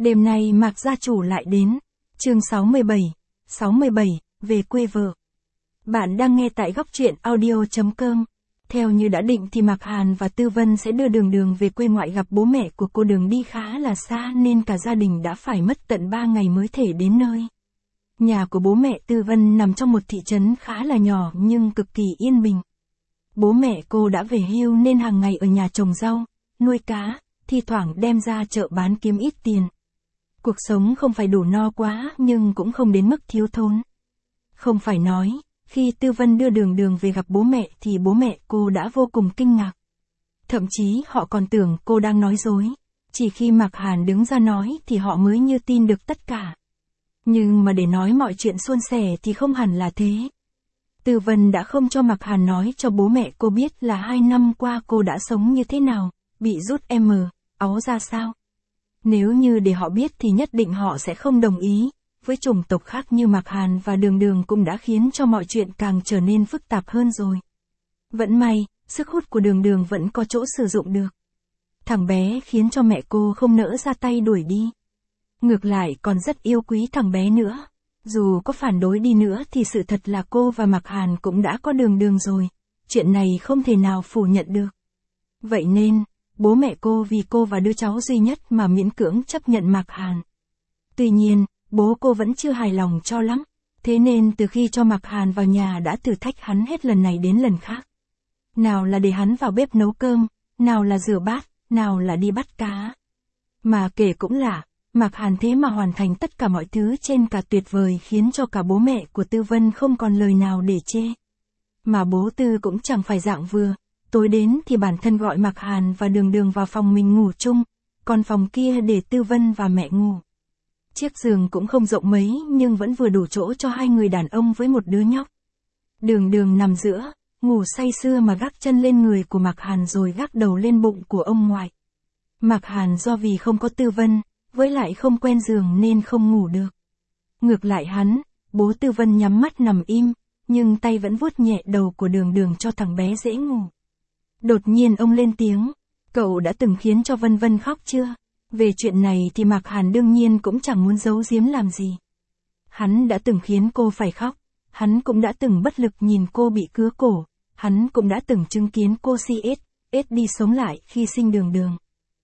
Đêm nay Mạc gia chủ lại đến. Chương 67, về quê vợ. Bạn đang nghe tại góc truyện audio.com. Theo như đã định thì Mạc Hàn và Tư Vân sẽ đưa Đường về quê ngoại gặp bố mẹ của cô. Đường đi khá là xa nên cả gia đình đã phải mất tận 3 ngày mới thể đến nơi. Nhà của bố mẹ Tư Vân nằm trong một thị trấn khá là nhỏ nhưng cực kỳ yên bình. Bố mẹ cô đã về hưu nên hàng ngày ở nhà trồng rau, nuôi cá, thi thoảng đem ra chợ bán kiếm ít tiền. Cuộc sống không phải đủ no quá nhưng cũng không đến mức thiếu thốn. Không phải nói, khi Tư Vân đưa Đường về gặp bố mẹ thì bố mẹ cô đã vô cùng kinh ngạc. Thậm chí họ còn tưởng cô đang nói dối. Chỉ khi Mạc Hàn đứng ra nói thì họ mới như tin được tất cả. Nhưng mà để nói mọi chuyện suôn sẻ thì không hẳn là thế. Tư Vân đã không cho Mạc Hàn nói cho bố mẹ cô biết là 2 năm qua cô đã sống như thế nào, bị rút áo ra sao. Nếu như để họ biết thì nhất định họ sẽ không đồng ý. Với chủng tộc khác như Mạc Hàn và Đường cũng đã khiến cho mọi chuyện càng trở nên phức tạp hơn rồi. Vẫn may, sức hút của Đường vẫn có chỗ sử dụng được. Thằng bé khiến cho mẹ cô không nỡ ra tay đuổi đi. Ngược lại còn rất yêu quý thằng bé nữa. Dù có phản đối đi nữa thì sự thật là cô và Mạc Hàn cũng đã có Đường rồi. Chuyện này không thể nào phủ nhận được. Vậy nên, bố mẹ cô vì cô và đứa cháu duy nhất mà miễn cưỡng chấp nhận Mạc Hàn. Tuy nhiên, bố cô vẫn chưa hài lòng cho lắm. Thế nên từ khi cho Mạc Hàn vào nhà đã thử thách hắn hết lần này đến lần khác. Nào là để hắn vào bếp nấu cơm, nào là rửa bát, nào là đi bắt cá. Mà kể cũng lạ, Mạc Hàn thế mà hoàn thành tất cả mọi thứ trên cả tuyệt vời khiến cho cả bố mẹ của Tư Vân không còn lời nào để chê. Mà bố Tư cũng chẳng phải dạng vừa. Tối đến thì bản thân gọi Mạc Hàn và Đường vào phòng mình ngủ chung, còn phòng kia để Tư Vân và mẹ ngủ. Chiếc giường cũng không rộng mấy nhưng vẫn vừa đủ chỗ cho 2 người đàn ông với một đứa nhóc. Đường nằm giữa, ngủ say sưa mà gác chân lên người của Mạc Hàn rồi gác đầu lên bụng của ông ngoại. Mạc Hàn do vì không có Tư Vân, với lại không quen giường nên không ngủ được. Ngược lại hắn, bố Tư Vân nhắm mắt nằm im, nhưng tay vẫn vuốt nhẹ đầu của Đường cho thằng bé dễ ngủ. Đột nhiên ông lên tiếng, cậu đã từng khiến cho Vân khóc chưa? Về chuyện này thì Mạc Hàn đương nhiên cũng chẳng muốn giấu giếm làm gì. Hắn đã từng khiến cô phải khóc, hắn cũng đã từng bất lực nhìn cô bị cứa cổ, hắn cũng đã từng chứng kiến cô chết đi sống lại khi sinh Đường.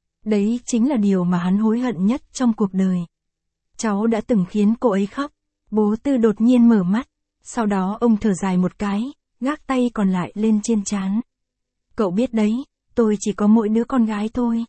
Đấy chính là điều mà hắn hối hận nhất trong cuộc đời. Cháu đã từng khiến cô ấy khóc. Bố Tư đột nhiên mở mắt, sau đó ông thở dài một cái, gác tay còn lại lên trên trán. Cậu biết đấy, tôi chỉ có mỗi đứa con gái thôi.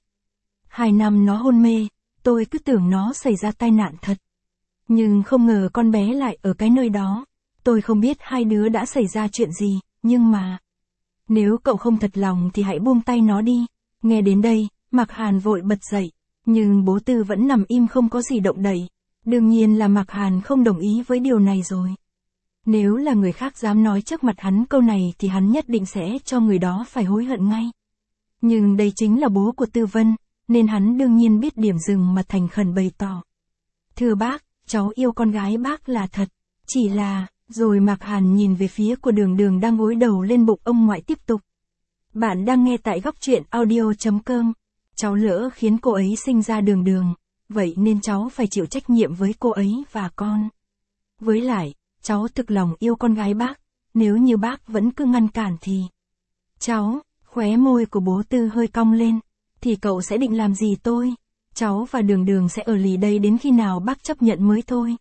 2 năm nó hôn mê, tôi cứ tưởng nó xảy ra tai nạn thật. Nhưng không ngờ con bé lại ở cái nơi đó. Tôi không biết hai đứa đã xảy ra chuyện gì, nhưng mà... Nếu cậu không thật lòng thì hãy buông tay nó đi. Nghe đến đây, Mạc Hàn vội bật dậy, nhưng bố Tư vẫn nằm im không có gì động đậy. Đương nhiên là Mạc Hàn không đồng ý với điều này rồi. Nếu là người khác dám nói trước mặt hắn câu này thì hắn nhất định sẽ cho người đó phải hối hận ngay. Nhưng đây chính là bố của Tư Vân, nên hắn đương nhiên biết điểm dừng mà thành khẩn bày tỏ. Thưa bác, cháu yêu con gái bác là thật, chỉ là... Rồi Mạc Hàn nhìn về phía của Đường đang gối đầu lên bụng ông ngoại tiếp tục. Bạn đang nghe tại góc truyện audio.com. Cháu lỡ khiến cô ấy sinh ra Đường, vậy nên cháu phải chịu trách nhiệm với cô ấy và con. Với lại, cháu thực lòng yêu con gái bác, nếu như bác vẫn cứ ngăn cản thì... Cháu, khóe môi của bố Tư hơi cong lên, thì cậu sẽ định làm gì tôi? Cháu và Đường sẽ ở lì đây đến khi nào bác chấp nhận mới thôi.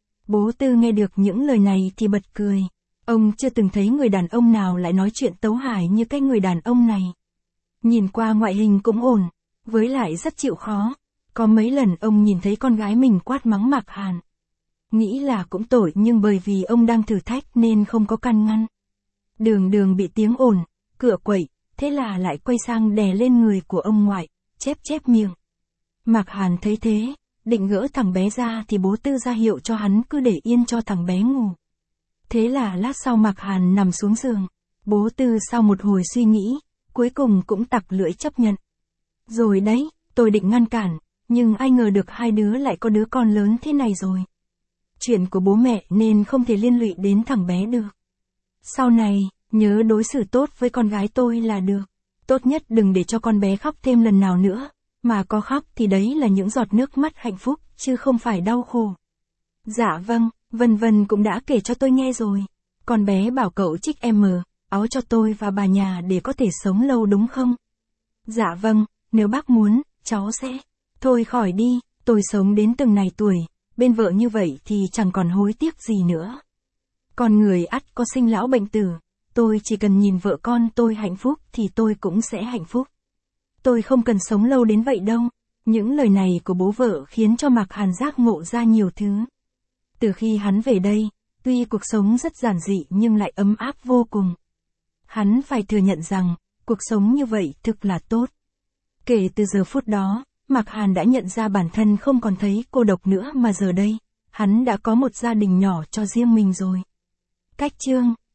Bố Tư nghe được những lời này thì bật cười. Ông chưa từng thấy người đàn ông nào lại nói chuyện tấu hài như cái người đàn ông này. Nhìn qua ngoại hình cũng ổn, với lại rất chịu khó. Có mấy lần ông nhìn thấy con gái mình quát mắng Mạc Hàn. Nghĩ là cũng tội nhưng bởi vì ông đang thử thách nên không có can ngăn. Đường bị tiếng ồn, cửa quậy, thế là lại quay sang đè lên người của ông ngoại, chép miệng. Mạc Hàn thấy thế, định gỡ thằng bé ra thì bố Tư ra hiệu cho hắn cứ để yên cho thằng bé ngủ. Thế là lát sau Mạc Hàn nằm xuống giường. Bố Tư sau một hồi suy nghĩ, cuối cùng cũng tặc lưỡi chấp nhận. Rồi đấy, tôi định ngăn cản, nhưng ai ngờ được hai đứa lại có đứa con lớn thế này rồi. Chuyện của bố mẹ nên không thể liên lụy đến thằng bé được. Sau này, nhớ đối xử tốt với con gái tôi là được. Tốt nhất đừng để cho con bé khóc thêm lần nào nữa. mà có khóc thì đấy là những giọt nước mắt hạnh phúc, chứ không phải đau khổ. Dạ vâng, Vân Vân cũng đã kể cho tôi nghe rồi. Con bé bảo cậu trích áo cho tôi và bà nhà để có thể sống lâu đúng không? Dạ vâng, nếu bác muốn, cháu sẽ. Thôi khỏi đi, tôi sống đến từng này tuổi, bên vợ như vậy thì chẳng còn hối tiếc gì nữa. Con người ắt có sinh lão bệnh tử, tôi chỉ cần nhìn vợ con tôi hạnh phúc thì tôi cũng sẽ hạnh phúc. Tôi không cần sống lâu đến vậy đâu. Những lời này của bố vợ khiến cho Mạc Hàn giác ngộ ra nhiều thứ. Từ khi hắn về đây, tuy cuộc sống rất giản dị nhưng lại ấm áp vô cùng. Hắn phải thừa nhận rằng, cuộc sống như vậy thực là tốt. Kể từ giờ phút đó, Mạc Hàn đã nhận ra bản thân không còn thấy cô độc nữa mà giờ đây, hắn đã có một gia đình nhỏ cho riêng mình rồi. Cách chương